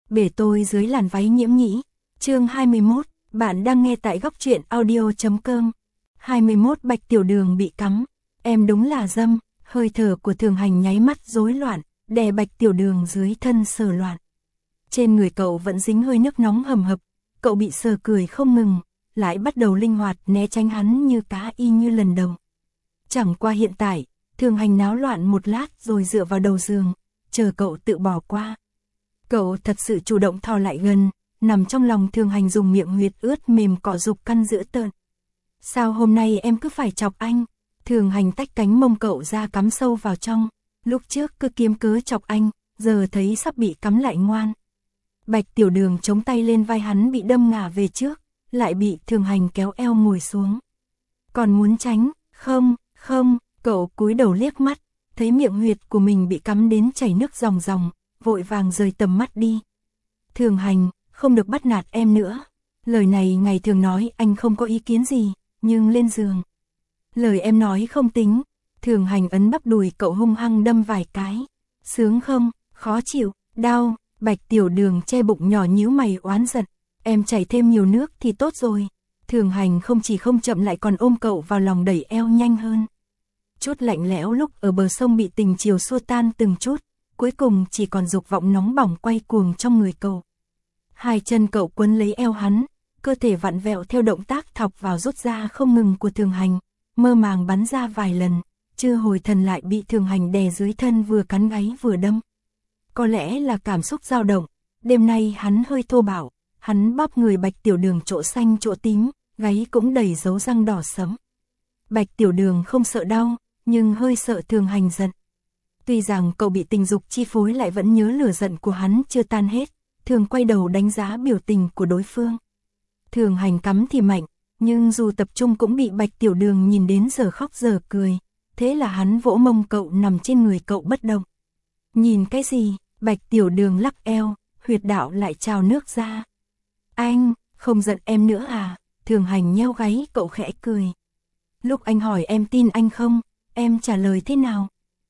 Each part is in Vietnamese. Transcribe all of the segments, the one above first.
bể tôi dưới làn váy nhiễm nhĩ. Chương 21, bạn đang nghe tại góc truyện audio.com. 21 Bạch Tiểu Đường bị cắm. Em đúng là dâm. Hơi thở của Thường Hành nháy mắt rối loạn, đè Bạch Tiểu Đường dưới thân sờ loạn. Trên người cậu vẫn dính hơi nước nóng hầm hập, cậu bị sờ cười không ngừng, lại bắt đầu linh hoạt né tránh hắn như cá y như lần đầu. Chẳng qua hiện tại, Thường Hành náo loạn một lát rồi dựa vào đầu giường, chờ cậu tự bỏ qua. Cậu thật sự chủ động thò lại gần, nằm trong lòng Thường Hành dùng miệng huyệt ướt mềm cọ dục căn dữ tợn. Sao hôm nay em cứ phải chọc anh? Thường Hành tách cánh mông cậu ra cắm sâu vào trong, lúc trước cứ kiếm cớ chọc anh, giờ thấy sắp bị cắm lại ngoan. Bạch Tiểu Đường chống tay lên vai hắn bị đâm ngả về trước, lại bị Thường Hành kéo eo ngồi xuống. Còn muốn tránh, không, cậu cúi đầu liếc mắt, thấy miệng huyệt của mình bị cắm đến chảy nước ròng ròng, vội vàng rời tầm mắt đi. Thường Hành, không được bắt nạt em nữa. Lời này ngày thường nói anh không có ý kiến gì, nhưng lên giường. Lời em nói không tính. Thường Hành ấn bắp đùi cậu hung hăng đâm vài cái. Sướng không, khó chịu, đau. Bạch Tiểu Đường che bụng nhỏ nhíu mày oán giận. Em chảy thêm nhiều nước thì tốt rồi. Thường Hành không chỉ không chậm lại còn ôm cậu vào lòng đẩy eo nhanh hơn. Chút lạnh lẽo lúc ở bờ sông bị tình chiều xua tan từng chút, cuối cùng chỉ còn dục vọng nóng bỏng quay cuồng trong người cậu. Hai chân cậu quấn lấy eo hắn, cơ thể vặn vẹo theo động tác thọc vào rút ra không ngừng của Thường Hành, mơ màng bắn ra vài lần, chưa hồi thần lại bị Thường Hành đè dưới thân vừa cắn gáy vừa đâm. Có lẽ là cảm xúc dao động, đêm nay hắn hơi thô bạo, hắn bóp người Bạch Tiểu Đường chỗ xanh chỗ tím, gáy cũng đầy dấu răng đỏ sẫm. Bạch Tiểu Đường không sợ đau, nhưng hơi sợ Thường Hành giận. Tuy rằng cậu bị tình dục chi phối lại vẫn nhớ lửa giận của hắn chưa tan hết, thường quay đầu đánh giá biểu tình của đối phương. Thường Hành cắm thì mạnh, nhưng dù tập trung cũng bị Bạch Tiểu Đường nhìn đến giờ khóc giờ cười, thế là hắn vỗ mông cậu nằm trên người cậu bất động. Nhìn cái gì? Bạch Tiểu Đường lắc eo, huyệt đạo lại trào nước ra. Anh, không giận em nữa à? Thường Hành nheo gáy cậu khẽ cười. Lúc anh hỏi em tin anh không, em trả lời thế nào?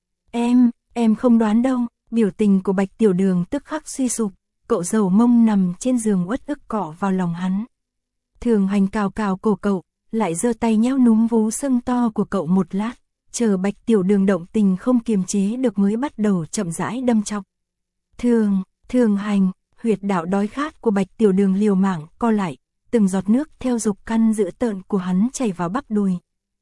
Em không đoán đâu. Biểu tình của Bạch Tiểu Đường tức khắc suy sụp, cậu dầu mông nằm trên giường uất ức cọ vào lòng hắn. Thường Hành cào cào cổ cậu, lại giơ tay nhéo núm vú sưng to của cậu một lát, chờ Bạch Tiểu Đường động tình không kiềm chế được mới bắt đầu chậm rãi đâm chọc. Thường Hành, huyệt đạo đói khát của Bạch Tiểu Đường liều mạng co lại, từng giọt nước theo dục căn dữ tợn của hắn chảy vào bắp đùi.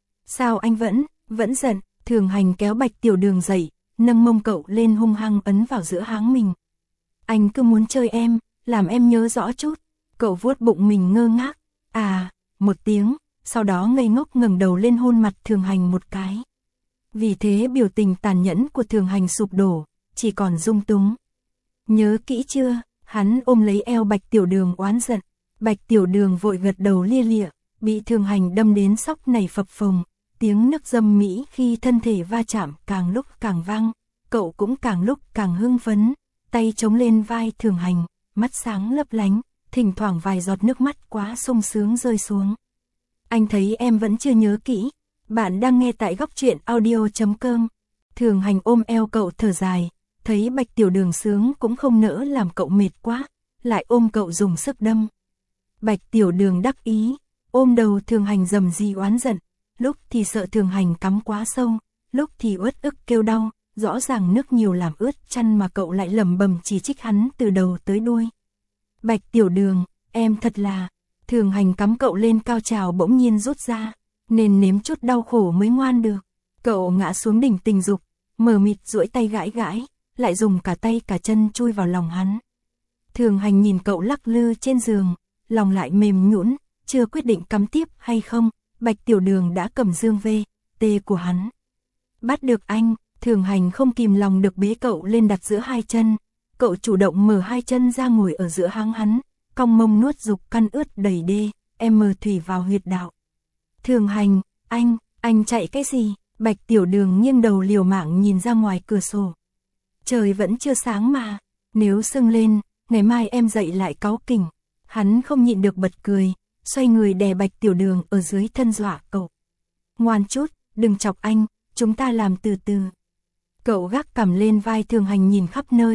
Sao anh vẫn giận? Thường Hành kéo Bạch Tiểu Đường dậy, nâng mông cậu lên hung hăng ấn vào giữa háng mình. Anh cứ muốn chơi em, làm em nhớ rõ chút. Cậu vuốt bụng mình ngơ ngác. À, một tiếng, sau đó ngây ngốc ngẩng đầu lên hôn mặt Thường Hành một cái. Vì thế biểu tình tàn nhẫn của Thường Hành sụp đổ, chỉ còn dung túng. Nhớ kỹ chưa? Hắn ôm lấy eo Bạch Tiểu Đường oán giận. Bạch Tiểu Đường vội gật đầu lia lịa, bị Thường Hành đâm đến sóc nảy phập phồng. Tiếng nức dâm mỹ khi thân thể va chạm càng lúc càng vang, cậu cũng càng lúc càng hưng phấn, tay chống lên vai Thường Hành, mắt sáng lấp lánh, thỉnh thoảng vài giọt nước mắt quá sung sướng rơi xuống. Anh thấy em vẫn chưa nhớ kỹ, bạn đang nghe tại góc truyện audio.com. Thường Hành ôm eo cậu thở dài, thấy Bạch Tiểu Đường sướng cũng không nỡ làm cậu mệt quá, lại ôm cậu dùng sức đâm. Bạch Tiểu Đường đắc ý, ôm đầu Thường Hành rầm rì oán giận. Lúc thì sợ Thường Hành cắm quá sâu, lúc thì uất ức kêu đau, rõ ràng nước nhiều làm ướt chăn mà cậu lại lẩm bẩm chỉ trích hắn từ đầu tới đuôi. Bạch Tiểu Đường, em thật là... Thường Hành cắm cậu lên cao trào bỗng nhiên rút ra, nên nếm chút đau khổ mới ngoan được. Cậu ngã xuống đỉnh tình dục, mờ mịt duỗi tay gãi gãi, lại dùng cả tay cả chân chui vào lòng hắn. Thường Hành nhìn cậu lắc lư trên giường, lòng lại mềm nhũn, chưa quyết định cắm tiếp hay không. Bạch Tiểu Đường đã cầm dương VT của hắn. Bắt được anh, Thường Hành không kìm lòng được bế cậu lên đặt giữa hai chân. Cậu chủ động mở hai chân ra ngồi ở giữa háng hắn, cong mông nuốt dục căn ướt đầy đê, em mờ thủy vào huyệt đạo. Thường Hành, anh chạy cái gì? Bạch Tiểu Đường nghiêng đầu liều mạng nhìn ra ngoài cửa sổ. Trời vẫn chưa sáng mà, nếu sưng lên, ngày mai em dậy lại cáu kỉnh. Hắn không nhịn được bật cười. Xoay người đè Bạch Tiểu Đường ở dưới thân dọa cậu. Ngoan chút, đừng chọc anh, chúng ta làm từ từ. Cậu gác cằm lên vai Thường Hành nhìn khắp nơi,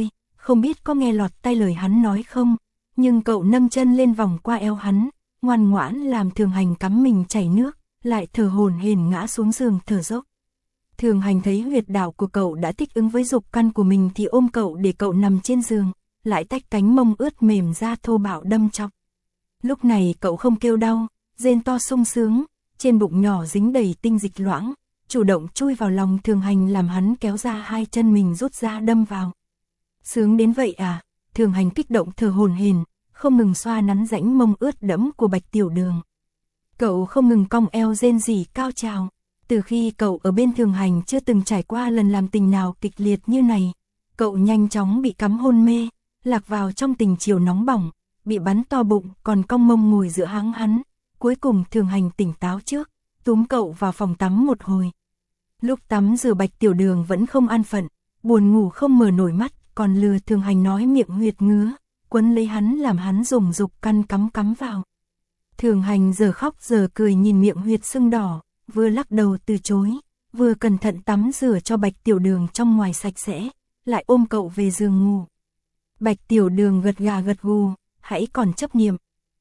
không biết có nghe lọt tai lời hắn nói không, nhưng cậu nâng chân lên vòng qua eo hắn, ngoan ngoãn làm Thường Hành cắm mình chảy nước, lại thở hổn hển ngã xuống giường thở dốc. Thường Hành thấy huyệt đạo của cậu đã thích ứng với dục căn của mình thì ôm cậu để cậu nằm trên giường, lại tách cánh mông ướt mềm ra thô bạo đâm chọc. Lúc này cậu không kêu đau, rên to sung sướng, trên bụng nhỏ dính đầy tinh dịch loãng, chủ động chui vào lòng Thường Hành làm hắn kéo ra hai chân mình rút ra đâm vào. Sướng đến vậy à? Thường Hành kích động thở hổn hển, không ngừng xoa nắn rãnh mông ướt đẫm của Bạch Tiểu Đường. Cậu không ngừng cong eo rên rỉ cao trào. Từ khi cậu ở bên Thường Hành chưa từng trải qua lần làm tình nào kịch liệt như này, cậu nhanh chóng bị cắm hôn mê, lạc vào trong tình chiều nóng bỏng, bị bắn to bụng còn cong mông ngồi giữa háng hắn. Cuối cùng Thường Hành tỉnh táo trước, túm cậu vào phòng tắm một hồi. Lúc tắm rửa Bạch Tiểu Đường vẫn không an phận, buồn ngủ không mở nổi mắt, còn lừa Thường Hành nói miệng huyệt ngứa, quấn lấy hắn làm hắn dùng dục căn cắm vào. Thường Hành giờ khóc giờ cười nhìn miệng huyệt sưng đỏ, vừa lắc đầu từ chối, vừa cẩn thận tắm rửa cho Bạch Tiểu Đường trong ngoài sạch sẽ, lại ôm cậu về giường ngủ. Bạch Tiểu Đường gật gà gật gù, hãy còn chấp niệm.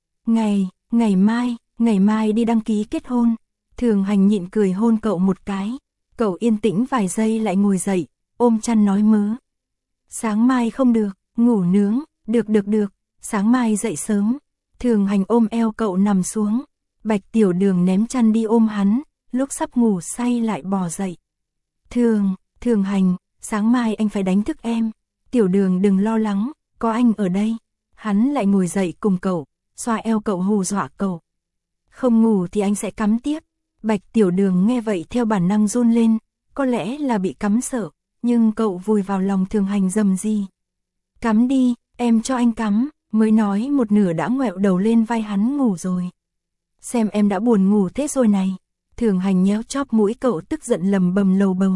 Ngày mai đi đăng ký kết hôn. Thường Hành nhịn cười hôn cậu một cái, cậu yên tĩnh vài giây lại ngồi dậy, ôm chăn nói mớ. Sáng mai không được, ngủ nướng, được, sáng mai dậy sớm. Thường Hành ôm eo cậu nằm xuống, Bạch Tiểu Đường ném chăn đi ôm hắn, lúc sắp ngủ say lại bò dậy. Thường Hành, sáng mai anh phải đánh thức em. Tiểu Đường đừng lo lắng, có anh ở đây. Hắn lại ngồi dậy cùng cậu, xoa eo cậu hù dọa cậu. Không ngủ thì anh sẽ cắm tiếp. Bạch Tiểu Đường nghe vậy theo bản năng run lên, có lẽ là bị cắm sợ, nhưng cậu vùi vào lòng Thường Hành rầm rì. Cắm đi, em cho anh cắm, mới nói một nửa đã ngoẹo đầu lên vai hắn ngủ rồi. Xem em đã buồn ngủ thế rồi này. Thường Hành nhéo chóp mũi cậu tức giận lầm bầm lầu bầu.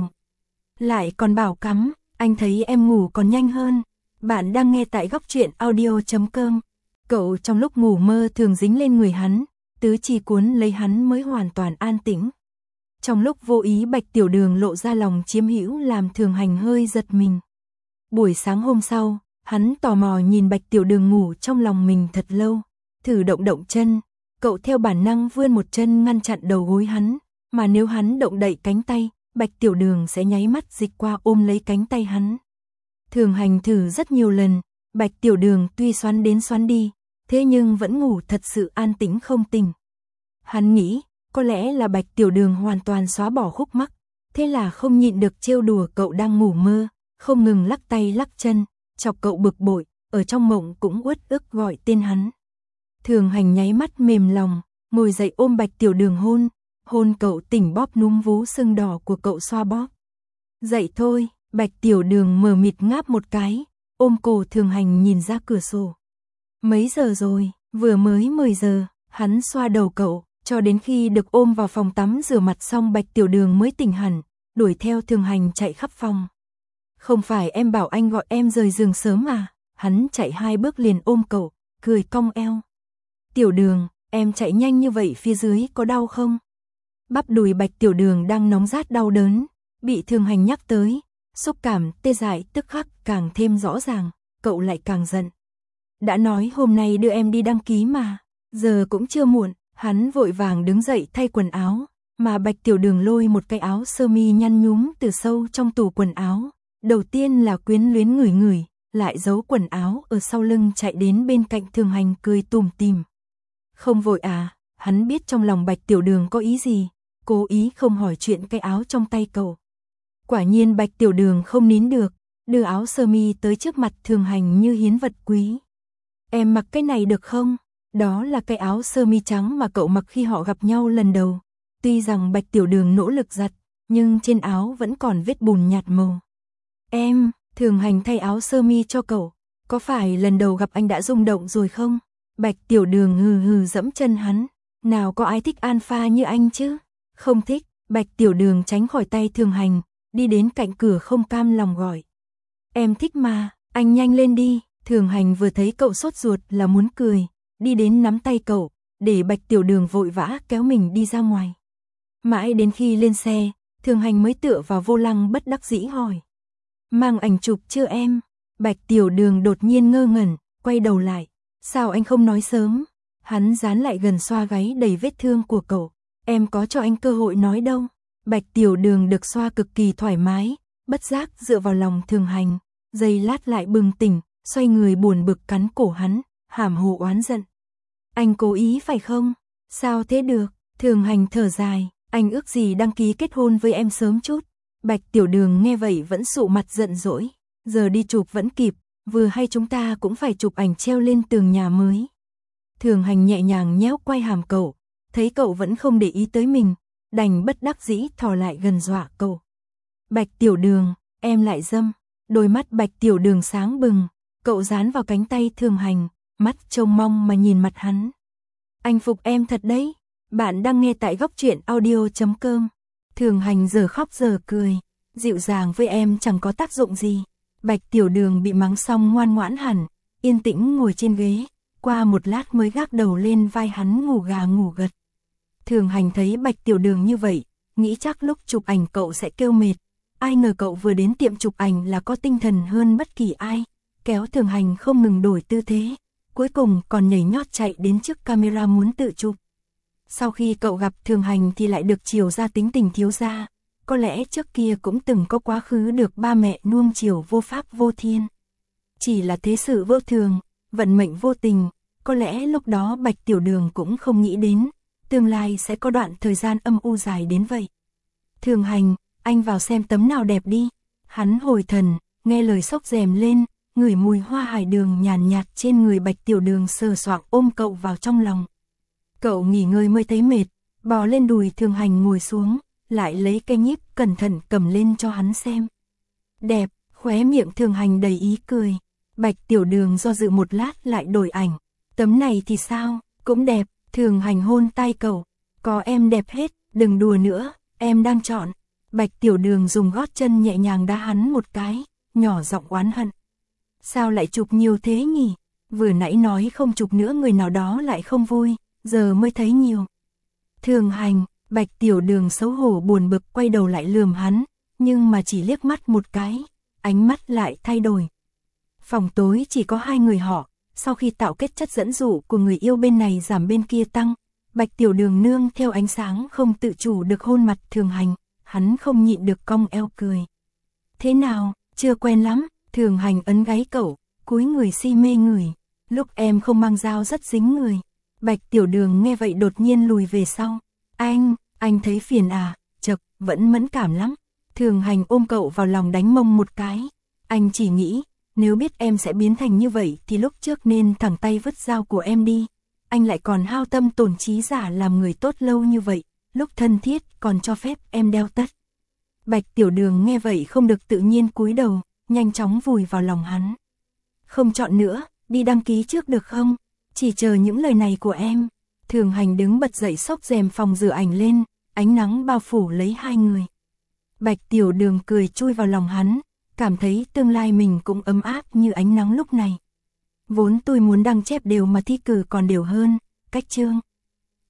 Lại còn bảo cắm, anh thấy em ngủ còn nhanh hơn. Bạn đang nghe tại góc truyện audio.com. Cậu trong lúc ngủ mơ thường dính lên người hắn, tứ chi cuốn lấy hắn mới hoàn toàn an tĩnh. Trong lúc vô ý Bạch Tiểu Đường lộ ra lòng chiếm hữu làm Thường Hành hơi giật mình. Buổi sáng hôm sau, hắn tò mò nhìn Bạch Tiểu Đường ngủ trong lòng mình thật lâu, thử động chân, cậu theo bản năng vươn một chân ngăn chặn đầu gối hắn, mà nếu hắn động đậy cánh tay, Bạch Tiểu Đường sẽ nháy mắt dịch qua ôm lấy cánh tay hắn. Thường Hành thử rất nhiều lần, Bạch Tiểu Đường tuy xoắn đến xoắn đi, thế nhưng vẫn ngủ thật sự an tĩnh không tỉnh. Hắn nghĩ, có lẽ là Bạch Tiểu Đường hoàn toàn xóa bỏ khúc mắc, thế là không nhịn được trêu đùa cậu đang ngủ mơ, không ngừng lắc tay lắc chân, chọc cậu bực bội, ở trong mộng cũng uất ức gọi tên hắn. Thường Hành nháy mắt mềm lòng, ngồi dậy ôm Bạch Tiểu Đường hôn cậu tỉnh bóp núm vú sưng đỏ của cậu xoa bóp. Dậy thôi, Bạch Tiểu Đường mờ mịt ngáp một cái, ôm cổ Thường Hành nhìn ra cửa sổ. Mấy giờ rồi? Vừa mới 10 giờ, hắn xoa đầu cậu, cho đến khi được ôm vào phòng tắm rửa mặt xong Bạch Tiểu Đường mới tỉnh hẳn, đuổi theo Thường Hành chạy khắp phòng. Không phải em bảo anh gọi em rời giường sớm à? Hắn chạy 2 bước liền ôm cậu, cười cong eo. Tiểu Đường, em chạy nhanh như vậy phía dưới có đau không? Bắp đùi Bạch Tiểu Đường đang nóng rát đau đớn, bị Thường Hành nhắc tới, xúc cảm tê dại tức khắc càng thêm rõ ràng, cậu lại càng giận. Đã nói hôm nay đưa em đi đăng ký mà, giờ cũng chưa muộn. Hắn vội vàng đứng dậy thay quần áo, mà Bạch Tiểu Đường lôi một cái áo sơ mi nhăn nhúm từ sâu trong tủ quần áo. Đầu tiên là quyến luyến ngửi, lại giấu quần áo ở sau lưng chạy đến bên cạnh Thường Hành cười tủm tỉm. Không vội à, hắn biết trong lòng Bạch Tiểu Đường có ý gì, cố ý không hỏi chuyện cái áo trong tay cậu. Quả nhiên Bạch Tiểu Đường không nín được, đưa áo sơ mi tới trước mặt Thường Hành như hiến vật quý. Em mặc cái này được không? Đó là cái áo sơ mi trắng mà cậu mặc khi họ gặp nhau lần đầu. Tuy rằng Bạch Tiểu Đường nỗ lực giặt, nhưng trên áo vẫn còn vết bùn nhạt màu. Em, Thường Hành thay áo sơ mi cho cậu. Có phải lần đầu gặp anh đã rung động rồi không? Bạch Tiểu Đường hừ dẫm chân hắn. Nào có ai thích alpha như anh chứ? Không thích. Bạch Tiểu Đường tránh khỏi tay Thường Hành, đi đến cạnh cửa không cam lòng gọi. Em thích mà, anh nhanh lên đi. Thường Hành vừa thấy cậu sốt ruột là muốn cười, đi đến nắm tay cậu, để Bạch Tiểu Đường vội vã kéo mình đi ra ngoài. Mãi đến khi lên xe, Thường Hành mới tựa vào vô lăng bất đắc dĩ hỏi. Mang ảnh chụp chưa em? Bạch Tiểu Đường đột nhiên ngơ ngẩn, quay đầu lại. Sao anh không nói sớm? Hắn dán lại gần xoa gáy đầy vết thương của cậu. Em có cho anh cơ hội nói đâu. Bạch Tiểu Đường được xoa cực kỳ thoải mái, bất giác dựa vào lòng Thường Hành. Giây lát lại bừng tỉnh, xoay người buồn bực cắn cổ hắn, hàm hồ oán giận. Anh cố ý phải không? Sao thế được? Thường Hành thở dài, anh ước gì đăng ký kết hôn với em sớm chút. Bạch Tiểu Đường nghe vậy vẫn sụ mặt giận dỗi. Giờ đi chụp vẫn kịp, vừa hay chúng ta cũng phải chụp ảnh treo lên tường nhà mới. Thường Hành nhẹ nhàng nhéo quay hàm cậu, thấy cậu vẫn không để ý tới mình, đành bất đắc dĩ thò lại gần dọa cậu. Bạch Tiểu Đường, em lại dâm. Đôi mắt Bạch Tiểu Đường sáng bừng, cậu dán vào cánh tay Thường Hành, mắt trông mong mà nhìn mặt hắn. Anh phục em thật đấy. Bạn đang nghe tại góc truyện audio.com. Thường Hành giờ khóc giờ cười, dịu dàng với em chẳng có tác dụng gì. Bạch Tiểu Đường bị mắng xong ngoan ngoãn hẳn, yên tĩnh ngồi trên ghế, qua một lát mới gác đầu lên vai hắn ngủ gà ngủ gật. Thường Hành thấy Bạch Tiểu Đường như vậy, nghĩ chắc lúc chụp ảnh cậu sẽ kêu mệt. Ai ngờ cậu vừa đến tiệm chụp ảnh là có tinh thần hơn bất kỳ ai, kéo Thường Hành không ngừng đổi tư thế, cuối cùng còn nhảy nhót chạy đến trước camera muốn tự chụp. Sau khi cậu gặp Thường Hành thì lại được chiều ra tính tình thiếu gia, có lẽ trước kia cũng từng có quá khứ được ba mẹ nuông chiều vô pháp vô thiên. Chỉ là thế sự vô thường, vận mệnh vô tình, có lẽ lúc đó Bạch Tiểu Đường cũng không nghĩ đến, tương lai sẽ có đoạn thời gian âm u dài đến vậy. Thường Hành, anh vào xem tấm nào đẹp đi. Hắn hồi thần, nghe lời xốc rèm lên, ngửi mùi hoa hải đường nhàn nhạt trên người Bạch Tiểu Đường sờ soạng ôm cậu vào trong lòng. Cậu nghỉ ngơi mới thấy mệt, bò lên đùi Thường Hành ngồi xuống, lại lấy cây nhíp cẩn thận cầm lên cho hắn xem. Đẹp, khóe miệng Thường Hành đầy ý cười. Bạch Tiểu Đường do dự một lát lại đổi ảnh. Tấm này thì sao, cũng đẹp. Thường Hành hôn tay cậu. Có em đẹp hết, đừng đùa nữa, em đang chọn. Bạch Tiểu Đường dùng gót chân nhẹ nhàng đá hắn một cái, nhỏ giọng oán hận. Sao lại chụp nhiều thế nhỉ? Vừa nãy nói không chụp nữa người nào đó lại không vui, giờ mới thấy nhiều. Thường Hành, Bạch Tiểu Đường xấu hổ buồn bực quay đầu lại lườm hắn, nhưng mà chỉ liếc mắt một cái, ánh mắt lại thay đổi. Phòng tối chỉ có hai người họ, sau khi tạo kết chất dẫn dụ của người yêu bên này giảm bên kia tăng, Bạch Tiểu Đường nương theo ánh sáng không tự chủ được hôn mặt Thường Hành, hắn không nhịn được cong eo cười. Thế nào, chưa quen lắm? Thường Hành ấn gáy cậu, cúi người si mê người. Lúc em không mang dao rất dính người. Bạch Tiểu Đường nghe vậy đột nhiên lùi về sau. Anh thấy phiền à? Chật, vẫn mẫn cảm lắm. Thường Hành ôm cậu vào lòng đánh mông một cái. Anh chỉ nghĩ, nếu biết em sẽ biến thành như vậy thì lúc trước nên thẳng tay vứt dao của em đi. Anh lại còn hao tâm tổn trí giả làm người tốt lâu như vậy, lúc thân thiết còn cho phép em đeo tất. Bạch Tiểu Đường nghe vậy không được tự nhiên cúi đầu, nhanh chóng vùi vào lòng hắn. Không chọn nữa, đi đăng ký trước được không? Chỉ chờ những lời này của em. Thường Hành đứng bật dậy xốc rèm phòng rửa ảnh lên, ánh nắng bao phủ lấy hai người. Bạch Tiểu Đường cười chui vào lòng hắn, cảm thấy tương lai mình cũng ấm áp như ánh nắng lúc này. Vốn tôi muốn đăng chép đều mà thi cử còn đều hơn, cách chương.